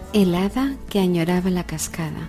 El hada que añoraba la cascada.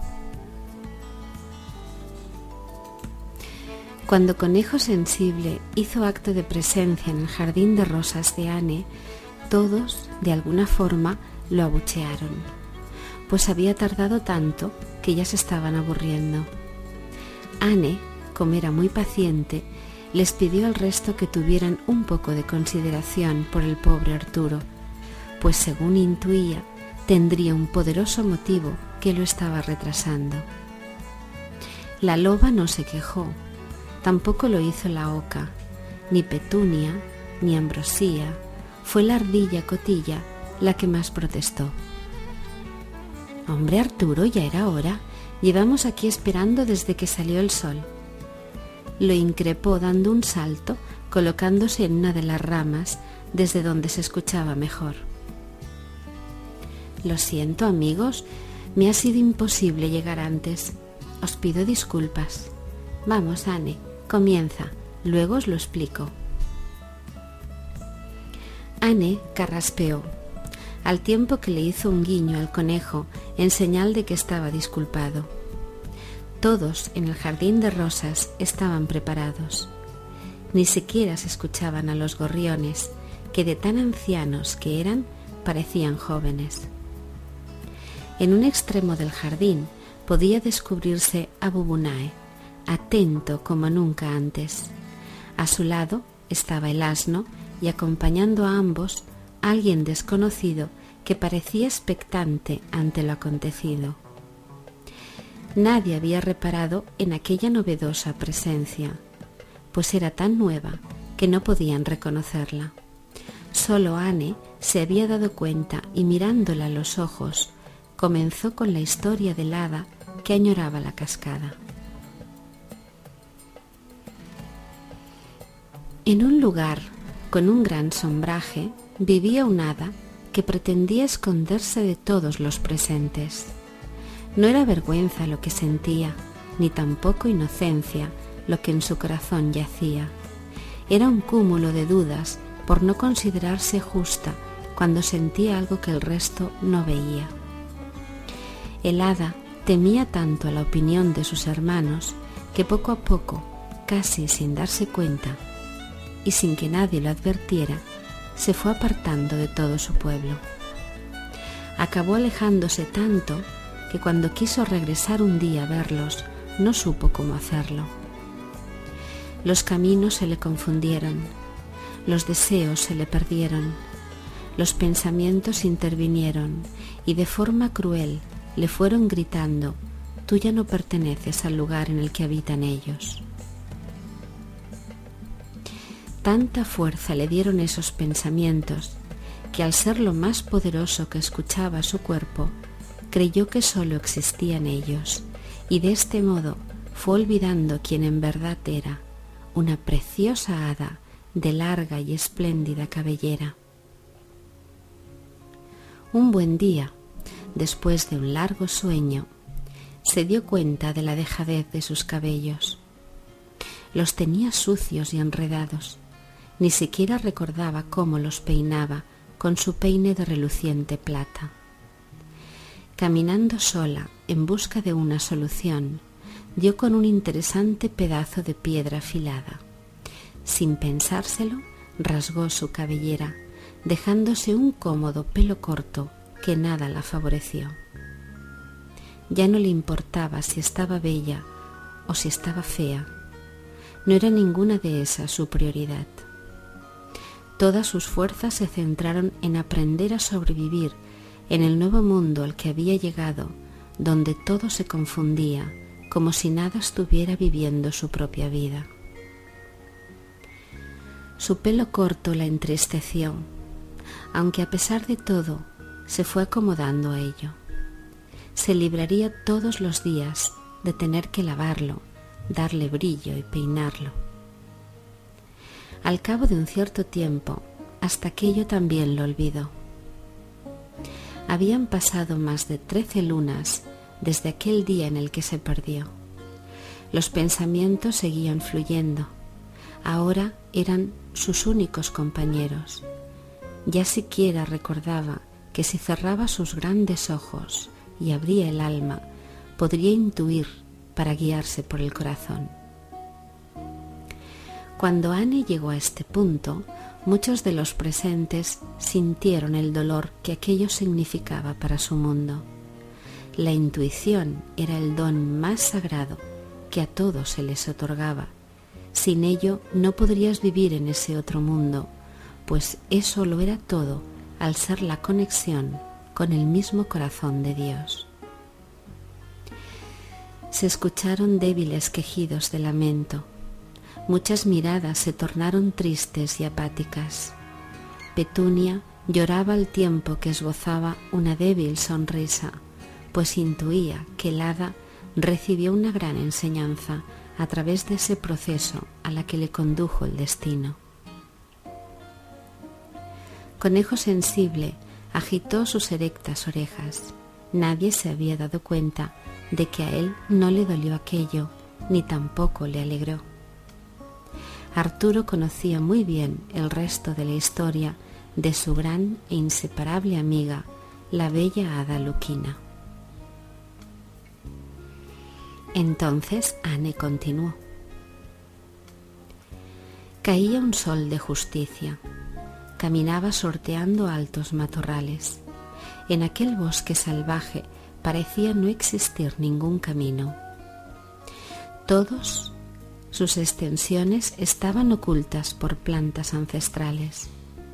Cuando Conejo Sensible hizo acto de presencia en el jardín de rosas de Anne, todos, de alguna forma, lo abuchearon, pues había tardado tanto que ya se estaban aburriendo. Anne, como era muy paciente, les pidió al resto que tuvieran un poco de consideración por el pobre Arturo, pues según intuía, tendría un poderoso motivo que lo estaba retrasando. La loba no se quejó, tampoco lo hizo la oca, ni Petunia, ni Ambrosía. Fue la ardilla Cotilla la que más protestó. «Hombre, Arturo, ya era hora. Llevamos aquí esperando desde que salió el sol». Lo increpó dando un salto, colocándose en una de las ramas desde donde se escuchaba mejor. «Lo siento, amigos, me ha sido imposible llegar antes. Os pido disculpas. Vamos, Anne, comienza, luego os lo explico». Anne carraspeó, al tiempo que le hizo un guiño al conejo en señal de que estaba disculpado. Todos en el jardín de rosas estaban preparados. Ni siquiera se escuchaban a los gorriones, que de tan ancianos que eran, parecían jóvenes. En un extremo del jardín podía descubrirse a Bubunae, atento como nunca antes. A su lado estaba el asno y acompañando a ambos, alguien desconocido que parecía expectante ante lo acontecido. Nadie había reparado en aquella novedosa presencia, pues era tan nueva que no podían reconocerla. Solo Anne se había dado cuenta y mirándola a los ojos, comenzó con la historia del hada que añoraba la cascada. En un lugar con un gran sombraje vivía un hada que pretendía esconderse de todos los presentes. No era vergüenza lo que sentía, ni tampoco inocencia lo que en su corazón yacía. Era un cúmulo de dudas por no considerarse justa cuando sentía algo que el resto no veía. El hada temía tanto la opinión de sus hermanos que poco a poco, casi sin darse cuenta y sin que nadie lo advirtiera, se fue apartando de todo su pueblo. Acabó alejándose tanto que cuando quiso regresar un día a verlos, no supo cómo hacerlo. Los caminos se le confundieron, los deseos se le perdieron, los pensamientos intervinieron y de forma cruel le fueron gritando: «Tú ya no perteneces al lugar en el que habitan ellos». Tanta fuerza le dieron esos pensamientos que al ser lo más poderoso que escuchaba su cuerpo, creyó que sólo existían ellos y de este modo fue olvidando quién en verdad era, una preciosa hada de larga y espléndida cabellera. Un buen día, después de un largo sueño, se dio cuenta de la dejadez de sus cabellos. Los tenía sucios y enredados. Ni siquiera recordaba cómo los peinaba con su peine de reluciente plata. Caminando sola en busca de una solución, dio con un interesante pedazo de piedra afilada. Sin pensárselo, rasgó su cabellera, dejándose un cómodo pelo corto que nada la favoreció. Ya no le importaba si estaba bella o si estaba fea. No era ninguna de esas su prioridad. Todas sus fuerzas se centraron en aprender a sobrevivir en el nuevo mundo al que había llegado, donde todo se confundía, como si nada estuviera viviendo su propia vida. Su pelo corto la entristeció, aunque a pesar de todo se fue acomodando a ello. Se libraría todos los días de tener que lavarlo, darle brillo y peinarlo. Al cabo de un cierto tiempo, hasta aquello también lo olvidó. Habían pasado más de 13 lunas desde aquel día en el que se perdió. Los pensamientos seguían fluyendo. Ahora eran sus únicos compañeros. Ya siquiera recordaba que si cerraba sus grandes ojos y abría el alma, podría intuir para guiarse por el corazón. Cuando Anne llegó a este punto, muchos de los presentes sintieron el dolor que aquello significaba para su mundo. La intuición era el don más sagrado que a todos se les otorgaba. Sin ello no podrías vivir en ese otro mundo, pues eso lo era todo al ser la conexión con el mismo corazón de Dios. Se escucharon débiles quejidos de lamento. Muchas miradas se tornaron tristes y apáticas. Petunia lloraba al tiempo que esbozaba una débil sonrisa, pues intuía que el hada recibió una gran enseñanza a través de ese proceso a la que le condujo el destino. Conejo Sensible agitó sus erectas orejas. Nadie se había dado cuenta de que a él no le dolió aquello, ni tampoco le alegró. Arturo conocía muy bien el resto de la historia de su gran e inseparable amiga, la bella hada Luquina. Entonces Anne continuó. Caía un sol de justicia. Caminaba sorteando altos matorrales. En aquel bosque salvaje parecía no existir ningún camino. Todas sus extensiones estaban ocultas por plantas ancestrales.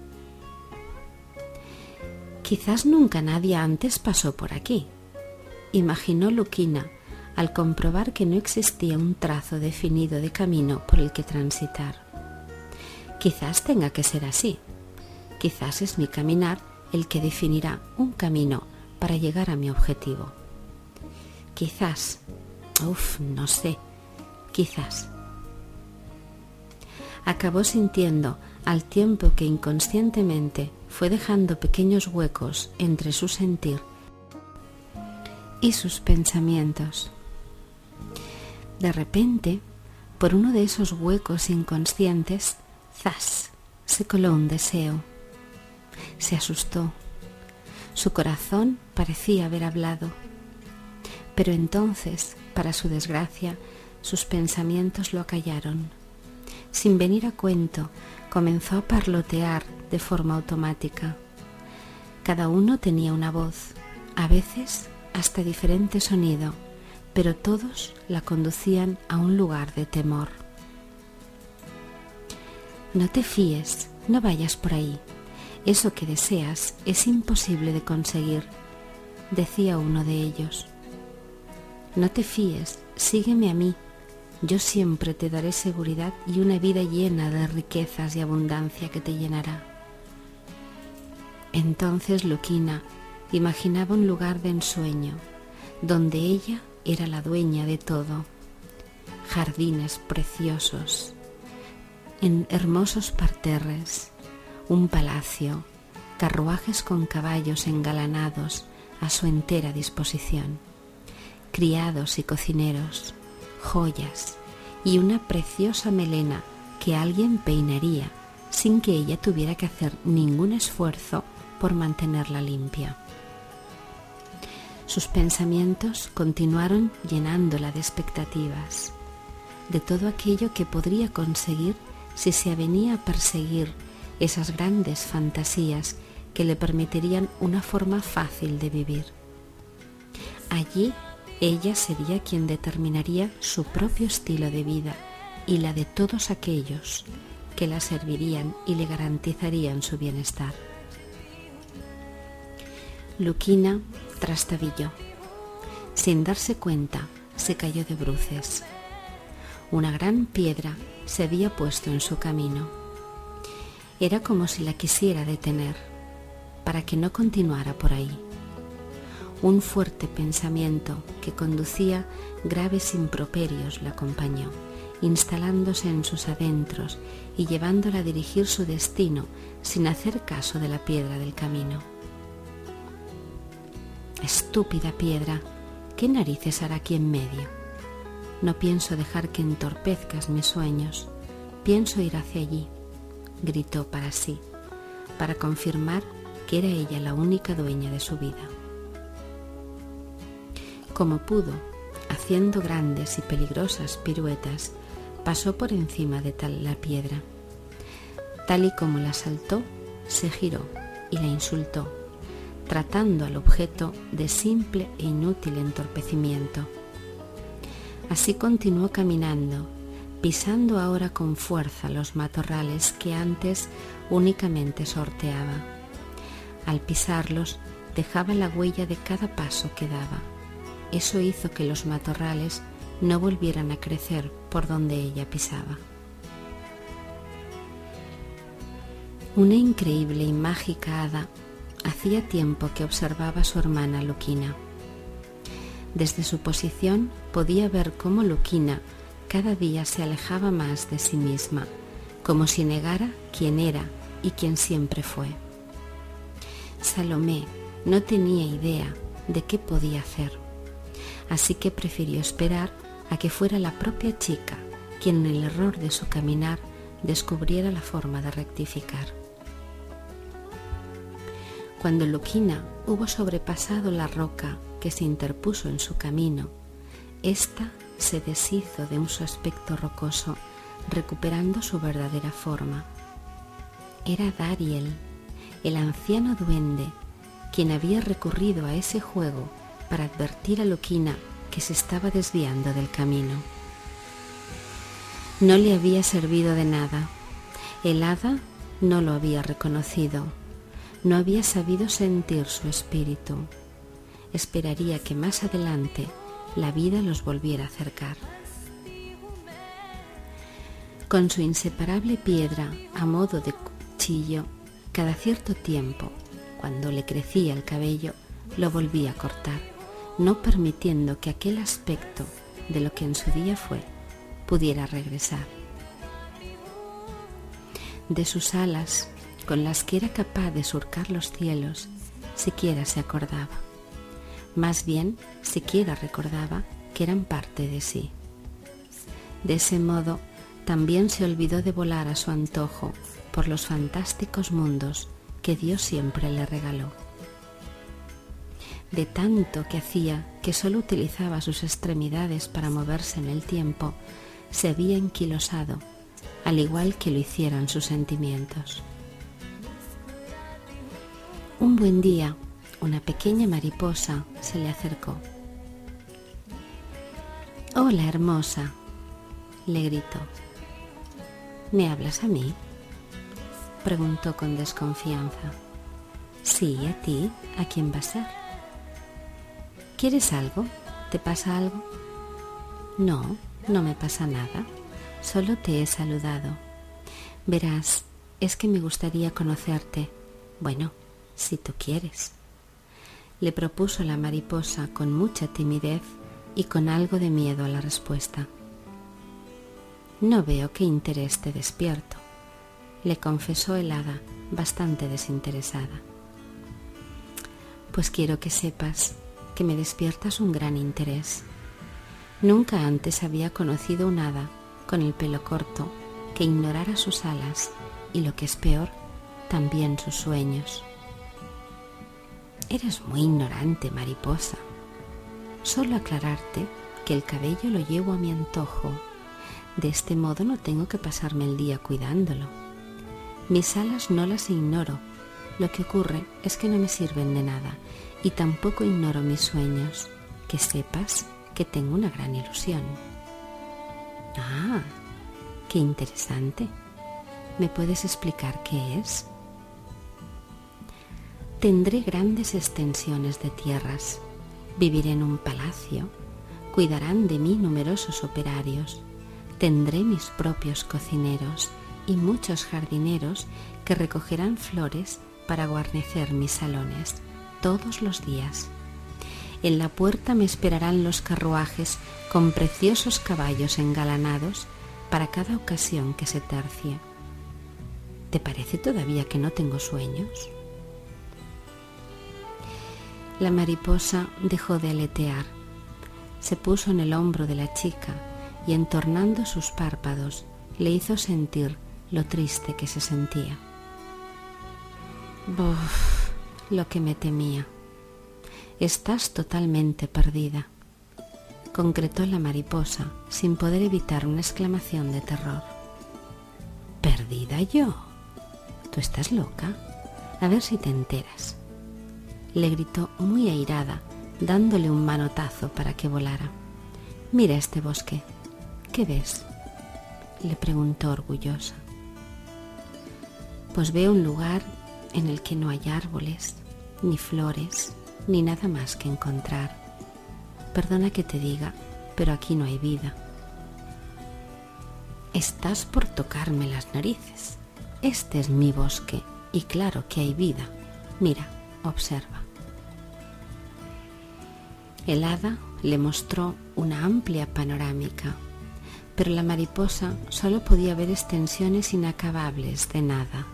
Quizás nunca nadie antes pasó por aquí, imaginó Luquina al comprobar que no existía un trazo definido de camino por el que transitar. Quizás tenga que ser así. Quizás es mi caminar el que definirá un camino para llegar a mi objetivo. Quizás, no sé, quizás. Acabó sintiendo, al tiempo que inconscientemente fue dejando pequeños huecos entre su sentir y sus pensamientos. De repente, por uno de esos huecos inconscientes, ¡zas!, se coló un deseo. Se asustó. Su corazón parecía haber hablado. Pero entonces, para su desgracia, sus pensamientos lo acallaron. Sin venir a cuento, comenzó a parlotear de forma automática. Cada uno tenía una voz, a veces hasta diferente sonido, pero todos la conducían a un lugar de temor. No te fíes, no vayas por ahí. Eso que deseas es imposible de conseguir, decía uno de ellos. No te fíes, sígueme a mí. Yo siempre te daré seguridad y una vida llena de riquezas y abundancia que te llenará. Entonces Luquina imaginaba un lugar de ensueño, donde ella era la dueña de todo. Jardines preciosos, en hermosos parterres, un palacio, carruajes con caballos engalanados a su entera disposición, criados y cocineros, joyas y una preciosa melena que alguien peinaría sin que ella tuviera que hacer ningún esfuerzo por mantenerla limpia. Sus pensamientos continuaron llenándola de expectativas, de todo aquello que podría conseguir si se avenía a perseguir esas grandes fantasías que le permitirían una forma fácil de vivir. Allí ella sería quien determinaría su propio estilo de vida y la de todos aquellos que la servirían y le garantizarían su bienestar. Luquina trastabilló. Sin darse cuenta, se cayó de bruces. Una gran piedra se había puesto en su camino. Era como si la quisiera detener, para que no continuara por ahí. Un fuerte pensamiento que conducía graves improperios la acompañó, instalándose en sus adentros y llevándola a dirigir su destino sin hacer caso de la piedra del camino. Estúpida piedra, ¿qué narices hará aquí en medio? No pienso dejar que entorpezcas mis sueños, pienso ir hacia allí, gritó para sí, para confirmar que era ella la única dueña de su vida. Como pudo, haciendo grandes y peligrosas piruetas, pasó por encima de la piedra. Tal y como la saltó, se giró y la insultó, tratando al objeto de simple e inútil entorpecimiento. Así continuó caminando, pisando ahora con fuerza los matorrales que antes únicamente sorteaba. Al pisarlos, dejaba la huella de cada paso que daba. Eso hizo que los matorrales no volvieran a crecer por donde ella pisaba. Una increíble y mágica hada hacía tiempo que observaba a su hermana Luquina. Desde su posición podía ver cómo Luquina cada día se alejaba más de sí misma, como si negara quién era y quién siempre fue. Salomé no tenía idea de qué podía hacer, así que prefirió esperar a que fuera la propia chica quien en el error de su caminar descubriera la forma de rectificar. Cuando Luquina hubo sobrepasado la roca que se interpuso en su camino, ésta se deshizo de su aspecto rocoso, recuperando su verdadera forma. Era Dariel, el anciano duende, quien había recurrido a ese juego para advertir a Luquina que se estaba desviando del camino. No le había servido de nada. El hada no lo había reconocido, no había sabido sentir su espíritu. Esperaría que más adelante la vida los volviera a acercar. Con su inseparable piedra a modo de cuchillo, cada cierto tiempo, cuando le crecía el cabello, lo volvía a cortar, no permitiendo que aquel aspecto de lo que en su día fue pudiera regresar. De sus alas, con las que era capaz de surcar los cielos, siquiera se acordaba. Más bien, siquiera recordaba que eran parte de sí. De ese modo, también se olvidó de volar a su antojo por los fantásticos mundos que Dios siempre le regaló. De tanto que hacía que solo utilizaba sus extremidades para moverse en el tiempo, se había enquilosado, al igual que lo hicieran sus sentimientos. Un buen día, una pequeña mariposa se le acercó. «Hola, hermosa», le gritó. «¿Me hablas a mí?», preguntó con desconfianza. «Sí, a ti. ¿A quién va a ser?». «¿Quieres algo? ¿Te pasa algo?». «No, no me pasa nada. Solo te he saludado. Verás, es que me gustaría conocerte. Bueno, si tú quieres», le propuso la mariposa con mucha timidez y con algo de miedo a la respuesta. «No veo qué interés te despierto», le confesó el hada, bastante desinteresada. «Pues quiero que sepas que me despiertas un gran interés. Nunca antes había conocido un hada con el pelo corto que ignorara sus alas y, lo que es peor, también sus sueños». «Eres muy ignorante, mariposa. Solo aclararte que el cabello lo llevo a mi antojo. De este modo no tengo que pasarme el día cuidándolo. Mis alas no las ignoro. Lo que ocurre es que no me sirven de nada y tampoco ignoro mis sueños. Que sepas que tengo una gran ilusión». «Ah, qué interesante. ¿Me puedes explicar qué es?». «Tendré grandes extensiones de tierras, viviré en un palacio, cuidarán de mí numerosos operarios, tendré mis propios cocineros y muchos jardineros que recogerán flores para guarnecer mis salones todos los días. En la puerta me esperarán los carruajes con preciosos caballos engalanados para cada ocasión que se tercie. ¿Te parece todavía que no tengo sueños?». La mariposa dejó de aletear, se puso en el hombro de la chica y, entornando sus párpados, le hizo sentir lo triste que se sentía. «Buf», lo que me temía. Estás totalmente perdida, concretó la mariposa sin poder evitar una exclamación de terror. ¿Perdida yo? ¿Tú estás loca? A ver si te enteras, le gritó muy airada, dándole un manotazo para que volara. Mira este bosque. ¿Qué ves?, le preguntó orgullosa. Pues veo un lugar en el que no hay árboles, ni flores, ni nada más que encontrar. Perdona que te diga, pero aquí no hay vida. Estás por tocarme las narices. Este es mi bosque y claro que hay vida. Mira, observa. El hada le mostró una amplia panorámica, pero la mariposa solo podía ver extensiones inacabables de nada.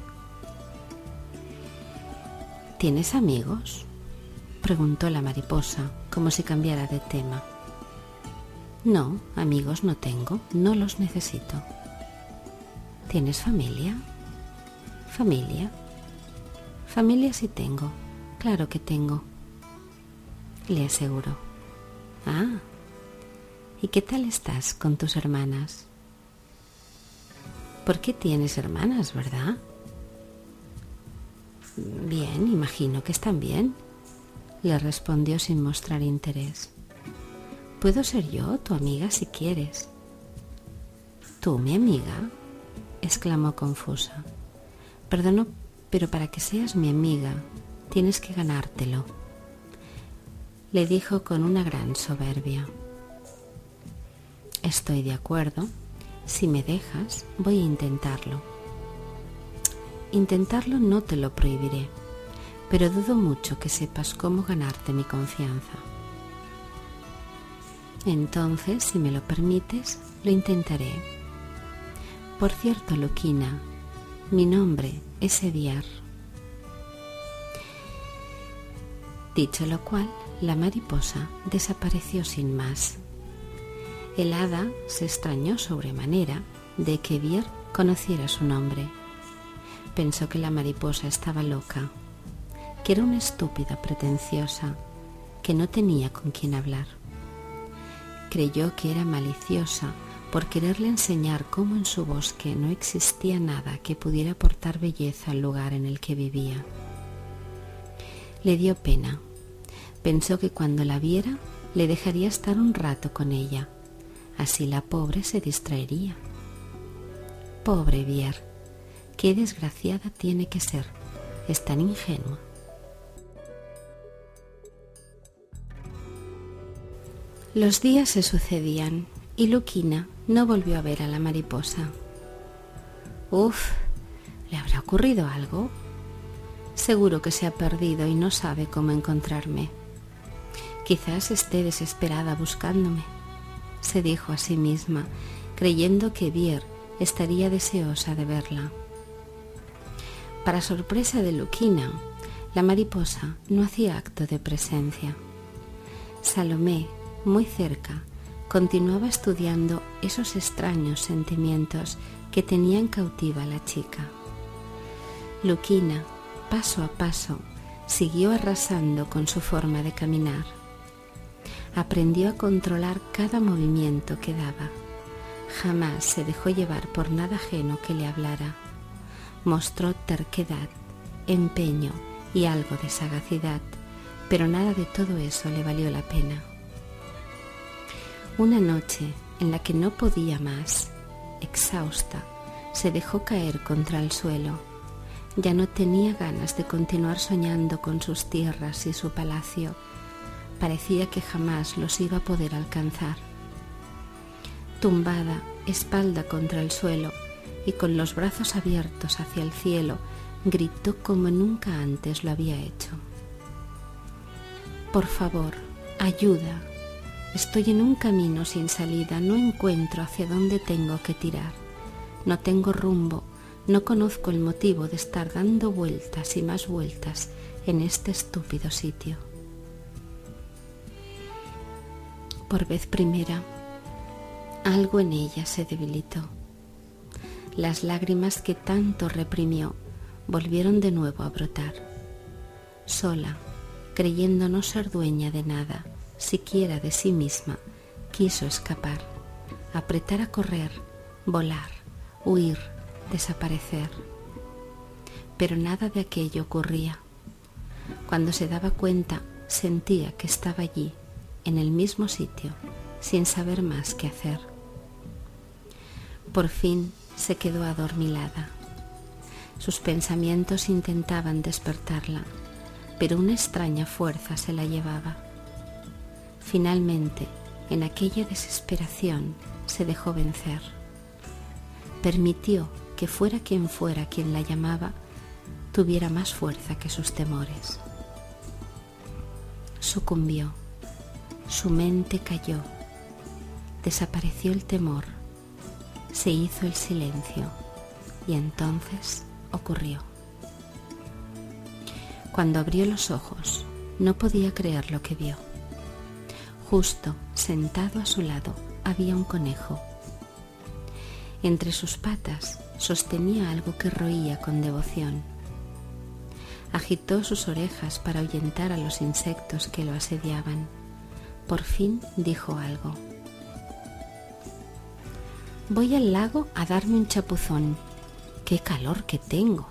¿Tienes amigos?, preguntó la mariposa, como si cambiara de tema. No, amigos no tengo, no los necesito. ¿Tienes familia? ¿Familia? Familia sí tengo, claro que tengo, le aseguró. Ah, ¿y qué tal estás con tus hermanas? ¿Por qué tienes hermanas, verdad? Bien, imagino que están bien, le respondió sin mostrar interés. Puedo ser yo tu amiga si quieres. ¿Tú, mi amiga?, exclamó confusa. Perdono, pero para que seas mi amiga tienes que ganártelo, le dijo con una gran soberbia. Estoy de acuerdo. Si me dejas, voy a intentarlo. Intentarlo no te lo prohibiré, pero dudo mucho que sepas cómo ganarte mi confianza. Entonces, si me lo permites, lo intentaré. Por cierto, Luquina, mi nombre es Eviar. Dicho lo cual, la mariposa desapareció sin más. El hada se extrañó sobremanera de que Eviar conociera su nombre. Pensó que la mariposa estaba loca, que era una estúpida pretenciosa, que no tenía con quién hablar. Creyó que era maliciosa por quererle enseñar cómo en su bosque no existía nada que pudiera aportar belleza al lugar en el que vivía. Le dio pena. Pensó que cuando la viera le dejaría estar un rato con ella. Así la pobre se distraería. Pobre Eviar, qué desgraciada tiene que ser. Es tan ingenua. Los días se sucedían y Luquina no volvió a ver a la mariposa. Uf, ¿le habrá ocurrido algo? Seguro que se ha perdido y no sabe cómo encontrarme. Quizás esté desesperada buscándome, se dijo a sí misma, creyendo que Eviar estaría deseosa de verla. Para sorpresa de Luquina, la mariposa no hacía acto de presencia. Salomé, muy cerca, continuaba estudiando esos extraños sentimientos que tenían cautiva a la chica. Luquina, paso a paso, siguió arrasando con su forma de caminar. Aprendió a controlar cada movimiento que daba. Jamás se dejó llevar por nada ajeno que le hablara. Mostró terquedad, empeño y algo de sagacidad, pero nada de todo eso le valió la pena. Una noche en la que no podía más, exhausta, se dejó caer contra el suelo. Ya no tenía ganas de continuar soñando con sus tierras y su palacio. Parecía que jamás los iba a poder alcanzar. Tumbada, espalda contra el suelo y con los brazos abiertos hacia el cielo, gritó como nunca antes lo había hecho. Por favor, ayuda. Estoy en un camino sin salida, no encuentro hacia dónde tengo que tirar. No tengo rumbo, no conozco el motivo de estar dando vueltas y más vueltas en este estúpido sitio. Por vez primera, algo en ella se debilitó. Las lágrimas que tanto reprimió volvieron de nuevo a brotar. sola, creyendo no ser dueña de nada, siquiera de sí misma, quiso escapar, apretar a correr, volar, huir, desaparecer. Pero nada de aquello ocurría. Cuando se daba cuenta, sentía que estaba allí, en el mismo sitio, sin saber más qué hacer. Por fin se quedó adormilada. Sus pensamientos intentaban despertarla, pero una extraña fuerza se la llevaba. Finalmente, en aquella desesperación, se dejó vencer. Permitió que fuera quien la llamaba, tuviera más fuerza que sus temores. Sucumbió, su mente cayó, desapareció el temor, se hizo el silencio y entonces ocurrió. Cuando abrió los ojos, no podía creer lo que vio. Justo sentado a su lado había un conejo. Entre sus patas sostenía algo que roía con devoción. Agitó sus orejas para ahuyentar a los insectos que lo asediaban. Por fin dijo algo. «Voy al lago a darme un chapuzón. ¡Qué calor que tengo!».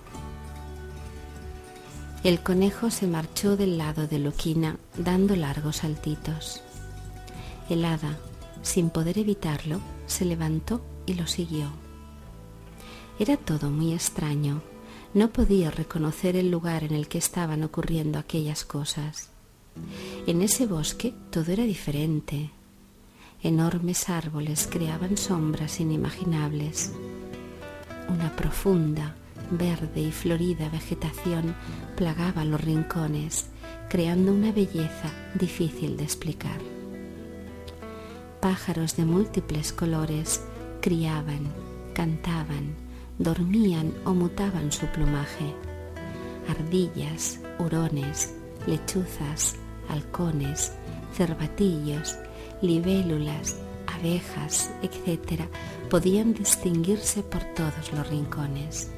El conejo se marchó del lado de Luquina dando largos saltitos. El hada, sin poder evitarlo, se levantó y lo siguió. Era todo muy extraño. No podía reconocer el lugar en el que estaban ocurriendo aquellas cosas. En ese bosque todo era diferente. Enormes árboles creaban sombras inimaginables. Una profunda, verde y florida vegetación plagaba los rincones, creando una belleza difícil de explicar. Pájaros de múltiples colores criaban, cantaban, dormían o mutaban su plumaje. Ardillas, hurones, lechuzas, halcones, cervatillos, libélulas, abejas, etc., podían distinguirse por todos los rincones.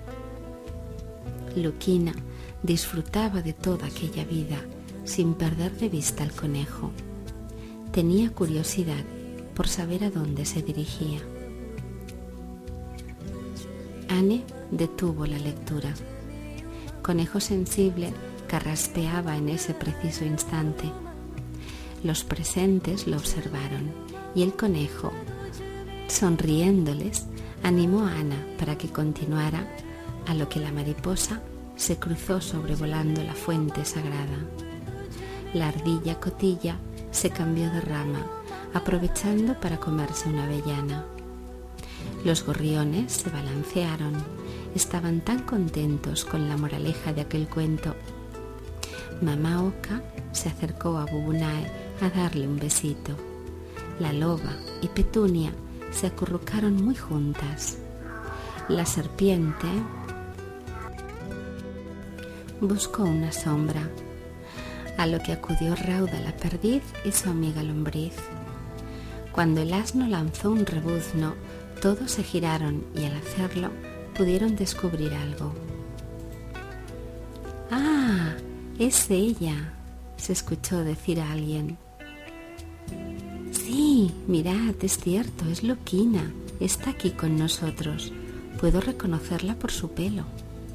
Luquina disfrutaba de toda aquella vida sin perder de vista al conejo. Tenía curiosidad por saber a dónde se dirigía. Anne detuvo la lectura. Conejo sensible carraspeaba en ese preciso instante. Los presentes lo observaron y el conejo, sonriéndoles, animó a Ana para que continuara, a lo que la mariposa se cruzó sobrevolando la fuente sagrada. La ardilla cotilla se cambió de rama, aprovechando para comerse una avellana. Los gorriones se balancearon, estaban tan contentos con la moraleja de aquel cuento. Mamá Oca se acercó a Bubunae a darle un besito. La loba y Petunia se acurrucaron muy juntas. La serpiente buscó una sombra, a lo que acudió Rauda la perdiz y su amiga lombriz. Cuando el asno lanzó un rebuzno, todos se giraron y al hacerlo pudieron descubrir algo. «¡Ah! ¡Es ella!», se escuchó decir a alguien. «Sí, mirad, es cierto, es Luquina, está aquí con nosotros. Puedo reconocerla por su pelo».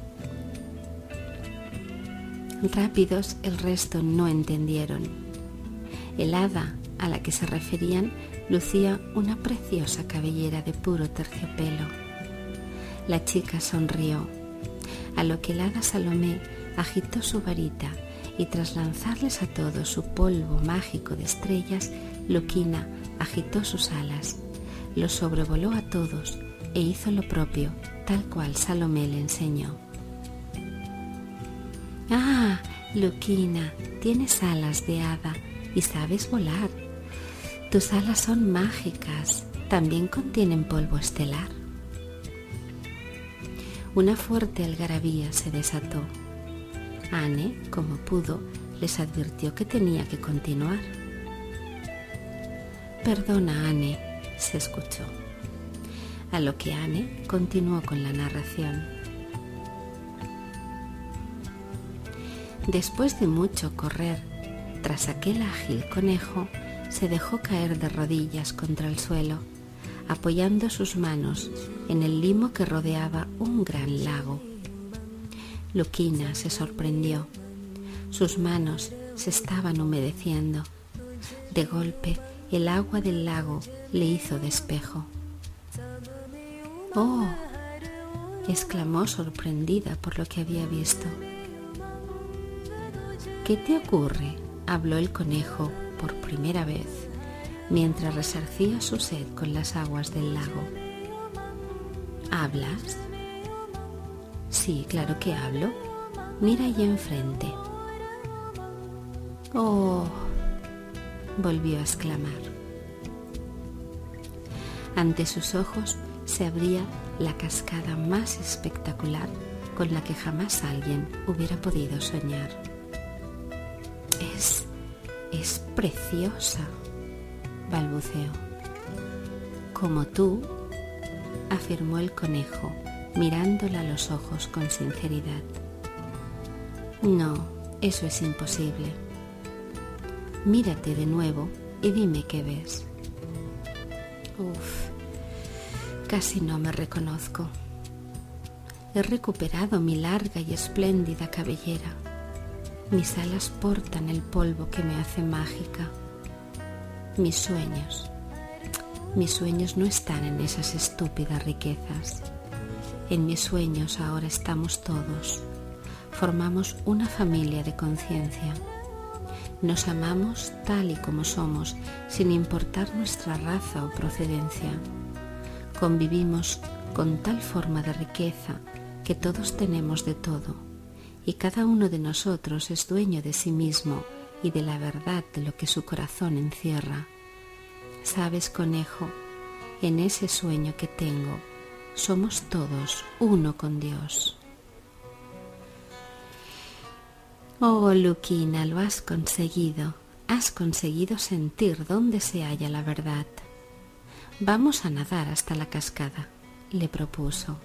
Rápidos el resto no entendieron. El hada a la que se referían lucía una preciosa cabellera de puro terciopelo. La chica sonrió, a lo que el hada Salomé agitó su varita y tras lanzarles a todos su polvo mágico de estrellas, Luquina agitó sus alas, los sobrevoló a todos e hizo lo propio, tal cual Salomé le enseñó. «Ah, Luquina, tienes alas de hada y sabes volar. Tus alas son mágicas, también contienen polvo estelar». Una fuerte algarabía se desató. Anne, como pudo, les advirtió que tenía que continuar. «Perdona, Anne», se escuchó. A lo que Anne continuó con la narración. Después de mucho correr tras aquel ágil conejo, se dejó caer de rodillas contra el suelo, apoyando sus manos en el limo que rodeaba un gran lago. Luquina se sorprendió. Sus manos se estaban humedeciendo. De golpe, el agua del lago le hizo de espejo. ¡Oh!, exclamó sorprendida por lo que había visto. ¿Qué te ocurre?, habló el conejo por primera vez, mientras resarcía su sed con las aguas del lago. ¿Hablas? Sí, claro que hablo. Mira allí enfrente. ¡Oh!, volvió a exclamar. Ante sus ojos se abría la cascada más espectacular con la que jamás alguien hubiera podido soñar. Es preciosa, balbuceó. Como tú, afirmó el conejo, mirándola a los ojos con sinceridad. No, eso es imposible. Mírate de nuevo y dime qué ves. Casi no me reconozco. He recuperado mi larga y espléndida cabellera. Mis alas portan el polvo que me hace mágica. Mis sueños no están en esas estúpidas riquezas. En mis sueños ahora estamos todos. Formamos una familia de conciencia. Nos amamos tal y como somos, sin importar nuestra raza o procedencia. Convivimos con tal forma de riqueza que todos tenemos de todo, y cada uno de nosotros es dueño de sí mismo y de la verdad de lo que su corazón encierra. ¿Sabes, conejo? En ese sueño que tengo, somos todos uno con Dios. Oh, Luquina, lo has conseguido. Has conseguido sentir dónde se halla la verdad. Vamos a nadar hasta la cascada, le propuso.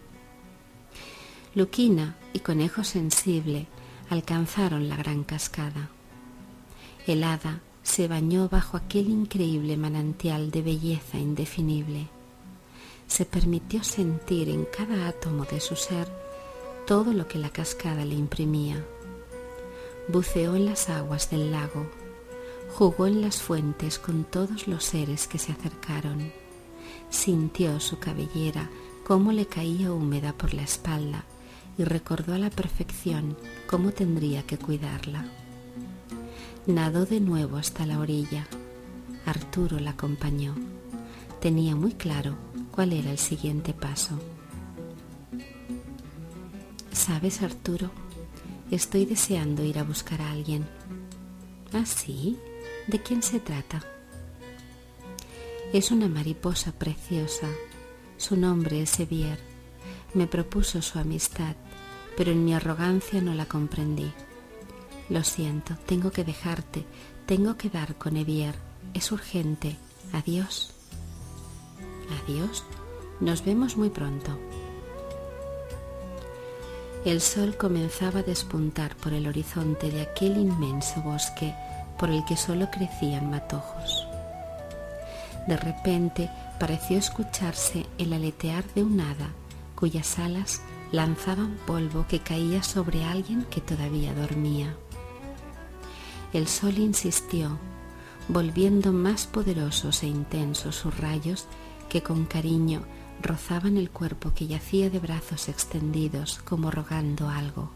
Luquina y Conejo Sensible alcanzaron la gran cascada. El hada se bañó bajo aquel increíble manantial de belleza indefinible. Se permitió sentir en cada átomo de su ser todo lo que la cascada le imprimía. Buceó en las aguas del lago, jugó en las fuentes con todos los seres que se acercaron, sintió su cabellera cómo le caía húmeda por la espalda y recordó a la perfección cómo tendría que cuidarla. Nadó de nuevo hasta la orilla. Arturo la acompañó. Tenía muy claro cuál era el siguiente paso. ¿Sabes, Arturo? Estoy deseando ir a buscar a alguien. ¿Ah, sí? ¿De quién se trata? Es una mariposa preciosa. Su nombre es Evier. Me propuso su amistad, pero en mi arrogancia no la comprendí. Lo siento, tengo que dejarte. Tengo que dar con Evier. Es urgente. Adiós. Adiós. Nos vemos muy pronto. El sol comenzaba a despuntar por el horizonte de aquel inmenso bosque por el que solo crecían matojos. De repente pareció escucharse el aletear de un hada cuyas alas lanzaban polvo que caía sobre alguien que todavía dormía. El sol insistió, volviendo más poderosos e intensos sus rayos que con cariño rozaban el cuerpo que yacía de brazos extendidos como rogando algo.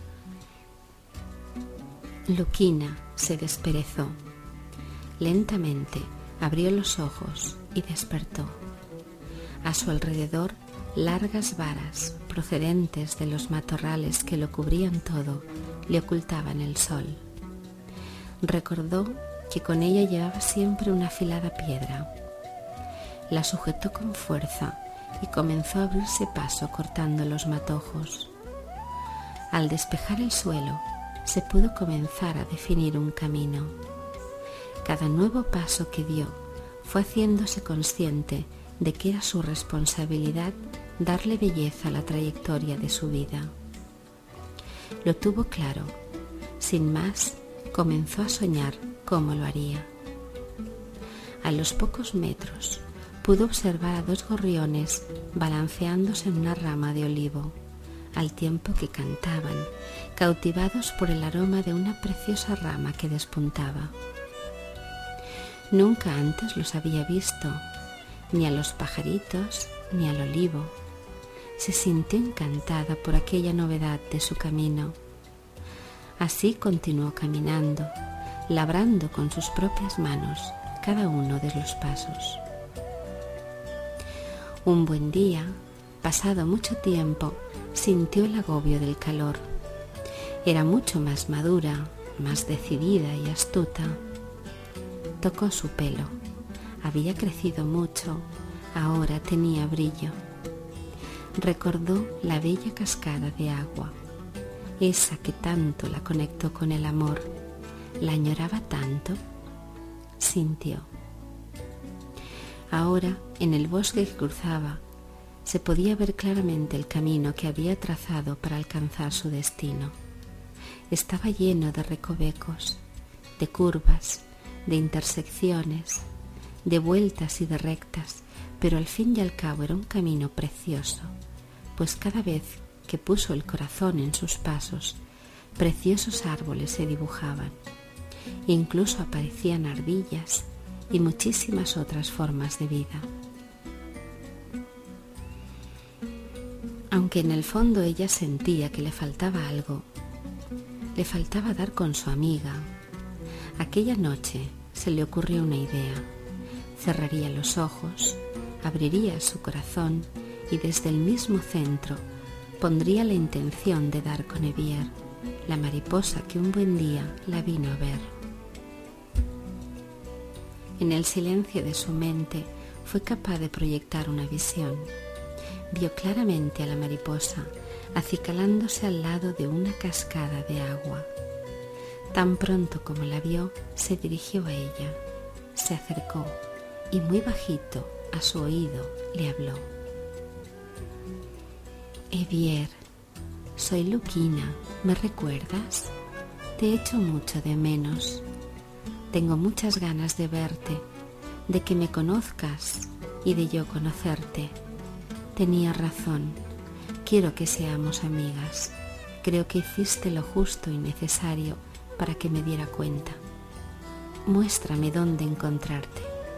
Luquina se desperezó. Lentamente abrió los ojos y despertó. A su alrededor, largas varas procedentes de los matorrales que lo cubrían todo le ocultaban el sol. Recordó que con ella llevaba siempre una afilada piedra. La sujetó con fuerza y comenzó a abrirse paso cortando los matojos. Al despejar el suelo, se pudo comenzar a definir un camino. Cada nuevo paso que dio fue haciéndose consciente de que era su responsabilidad darle belleza a la trayectoria de su vida. Lo tuvo claro. Sin más, comenzó a soñar cómo lo haría. A los pocos metros pudo observar a 2 gorriones balanceándose en una rama de olivo, al tiempo que cantaban, cautivados por el aroma de una preciosa rama que despuntaba. Nunca antes los había visto, ni a los pajaritos ni al olivo. Se sintió encantada por aquella novedad de su camino. Así continuó caminando, labrando con sus propias manos cada uno de los pasos. Un buen día, pasado mucho tiempo, sintió el agobio del calor. Era mucho más madura, más decidida y astuta. Tocó su pelo. Había crecido mucho, ahora tenía brillo. Recordó la bella cascada de agua, esa que tanto la conectó con el amor. La añoraba tanto. Sintió. Ahora, en el bosque que cruzaba, se podía ver claramente el camino que había trazado para alcanzar su destino. Estaba lleno de recovecos, de curvas, de intersecciones, de vueltas y de rectas, pero al fin y al cabo era un camino precioso, pues cada vez que puso el corazón en sus pasos, preciosos árboles se dibujaban. Incluso aparecían ardillas y muchísimas otras formas de vida. Aunque en el fondo ella sentía que le faltaba algo, le faltaba dar con su amiga. Aquella noche se le ocurrió una idea. Cerraría los ojos, abriría su corazón y desde el mismo centro pondría la intención de dar con Evier, la mariposa que un buen día la vino a ver. En el silencio de su mente fue capaz de proyectar una visión. Vio claramente a la mariposa acicalándose al lado de una cascada de agua. Tan pronto como la vio, se dirigió a ella, se acercó y muy bajito a su oído le habló. Evier, soy Luquina, ¿me recuerdas? Te echo mucho de menos. Tengo muchas ganas de verte, de que me conozcas y de yo conocerte. Tenía razón, quiero que seamos amigas. Creo que hiciste lo justo y necesario para que me diera cuenta. Muéstrame dónde encontrarte.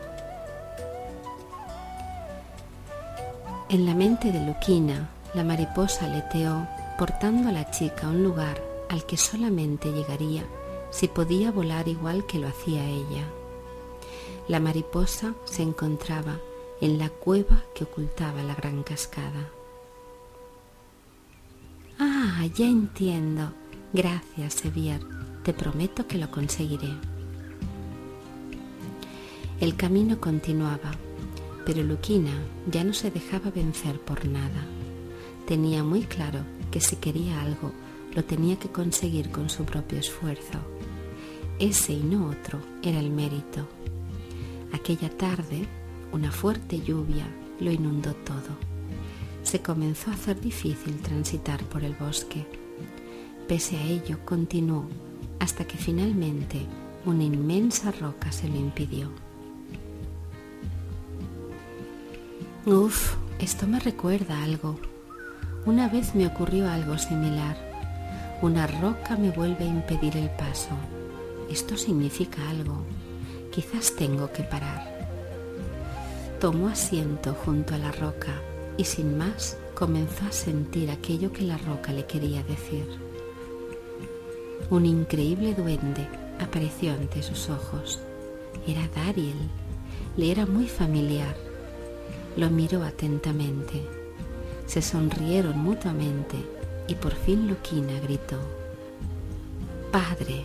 En la mente de Luquina, la mariposa aleteó, portando a la chica a un lugar al que solamente llegaría si podía volar igual que lo hacía ella. La mariposa se encontraba en la cueva que ocultaba la gran cascada. Ah, ya entiendo. Gracias, Evier. Te prometo que lo conseguiré. El camino continuaba, pero Luquina ya no se dejaba vencer por nada. Tenía muy claro que si quería algo, lo tenía que conseguir con su propio esfuerzo. Ese y no otro era el mérito. Aquella tarde, una fuerte lluvia lo inundó todo. Se comenzó a hacer difícil transitar por el bosque. Pese a ello, continuó hasta que finalmente una inmensa roca se lo impidió. Uf, esto me recuerda a algo. Una vez me ocurrió algo similar. Una roca me vuelve a impedir el paso. Esto significa algo. Quizás tengo que parar. Tomó asiento junto a la roca y sin más comenzó a sentir aquello que la roca le quería decir. Un increíble duende apareció ante sus ojos. Era Dariel. Le era muy familiar. Lo miró atentamente. Se sonrieron mutuamente y por fin Luquina gritó: ¡Padre!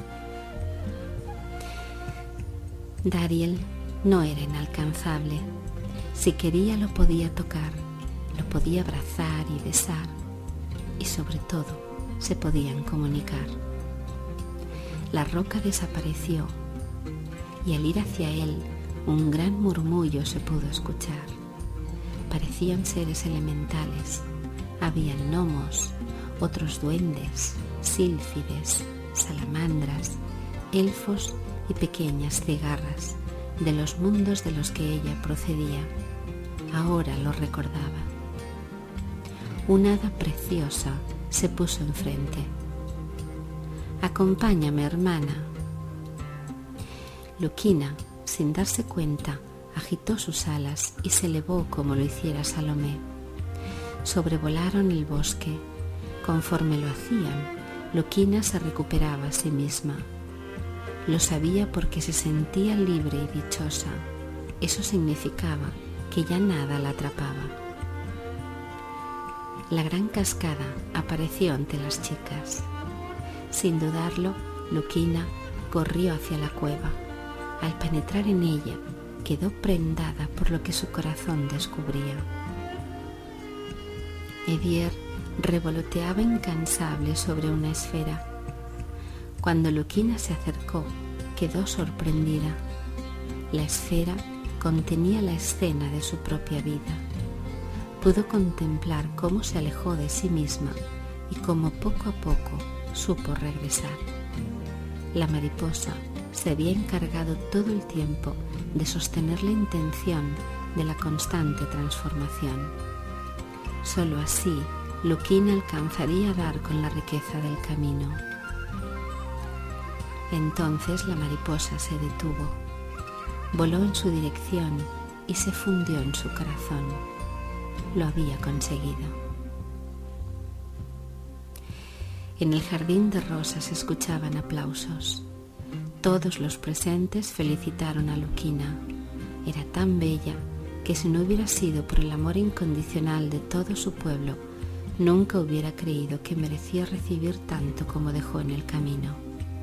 Dariel no era inalcanzable. Si quería lo podía tocar, lo podía abrazar y besar, y sobre todo se podían comunicar. La roca desapareció y al ir hacia él un gran murmullo se pudo escuchar. Parecían seres elementales. Habían gnomos, otros duendes, sílfides, salamandras, elfos y pequeñas cigarras de los mundos de los que ella procedía. Ahora lo recordaba. Una hada preciosa se puso enfrente. «Acompáñame, hermana». Luquina, sin darse cuenta, agitó sus alas y se elevó como lo hiciera Salomé. Sobrevolaron el bosque. Conforme lo hacían, Luquina se recuperaba a sí misma. Lo sabía porque se sentía libre y dichosa. Eso significaba que ya nada la atrapaba. La gran cascada apareció ante las chicas. Sin dudarlo, Luquina corrió hacia la cueva. Al penetrar en ella, quedó prendada por lo que su corazón descubría. Edier revoloteaba incansable sobre una esfera. Cuando Luquina se acercó, quedó sorprendida. La esfera contenía la escena de su propia vida. Pudo contemplar cómo se alejó de sí misma y cómo poco a poco supo regresar. La mariposa se había encargado todo el tiempo de sostener la intención de la constante transformación. Solo así Luquina alcanzaría a dar con la riqueza del camino. Entonces la mariposa se detuvo, voló en su dirección y se fundió en su corazón. Lo había conseguido. En el jardín de rosas se escuchaban aplausos. Todos los presentes felicitaron a Luquina. Era tan bella que si no hubiera sido por el amor incondicional de todo su pueblo, nunca hubiera creído que merecía recibir tanto como dejó en el camino.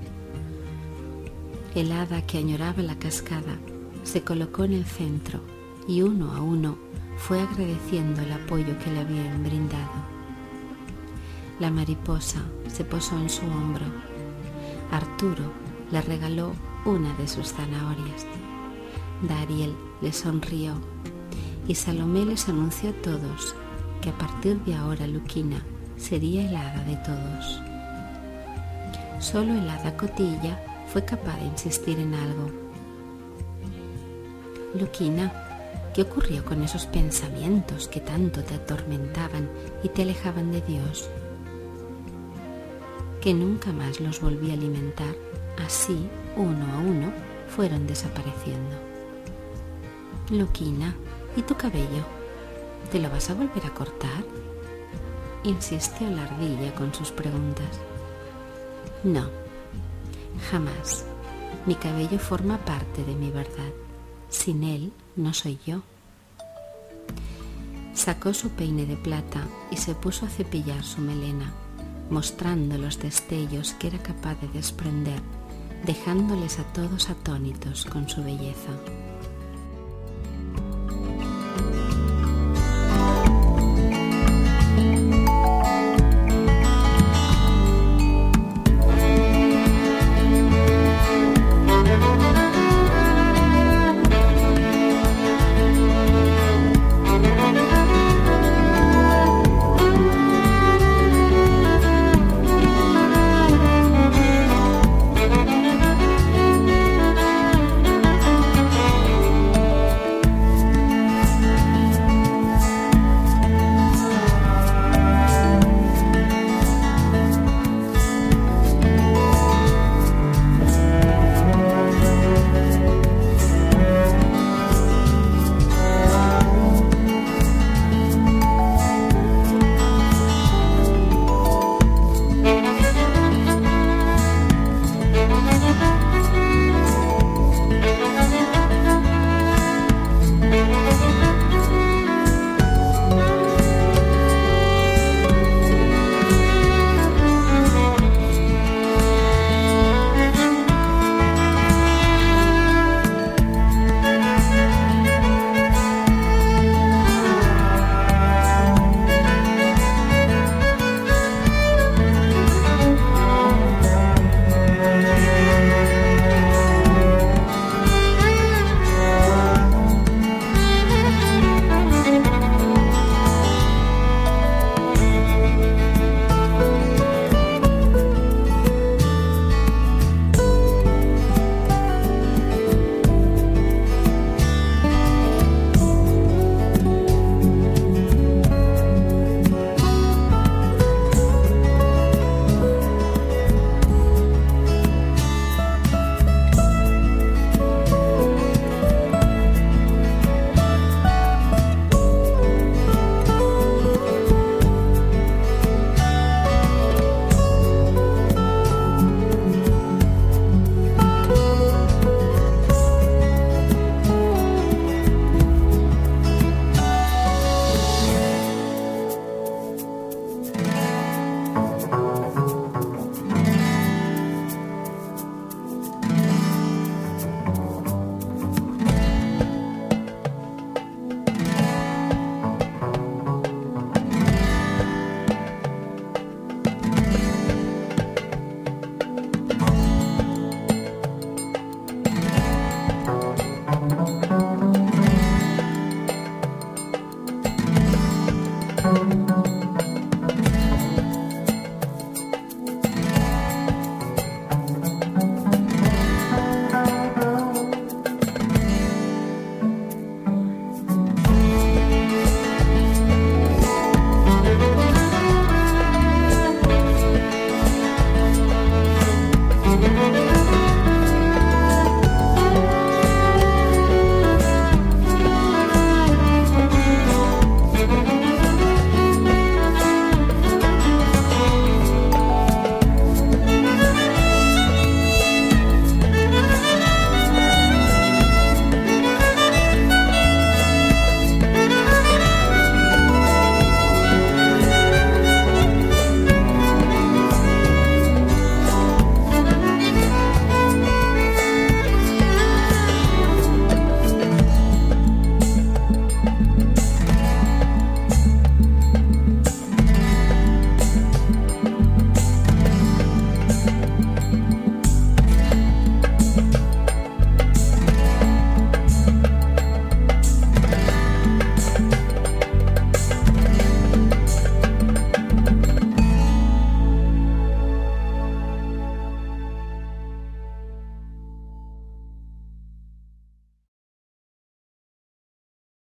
El hada que añoraba la cascada se colocó en el centro y uno a uno fue agradeciendo el apoyo que le habían brindado. La mariposa se posó en su hombro. Arturo le regaló una de sus zanahorias. Dariel le sonrió y Salomé les anunció a todos que a partir de ahora Luquina sería el hada de todos. Solo el hada Cotilla fue capaz de insistir en algo. Luquina, ¿qué ocurrió con esos pensamientos que tanto te atormentaban y te alejaban de Dios? Que nunca más los volví a alimentar. Así, uno a uno, fueron desapareciendo. Luquina, ¿y tu cabello? ¿Te lo vas a volver a cortar?, insistió la ardilla con sus preguntas. No, jamás. Mi cabello forma parte de mi verdad. Sin él no soy yo. Sacó su peine de plata y se puso a cepillar su melena, mostrando los destellos que era capaz de desprender, dejándoles a todos atónitos con su belleza.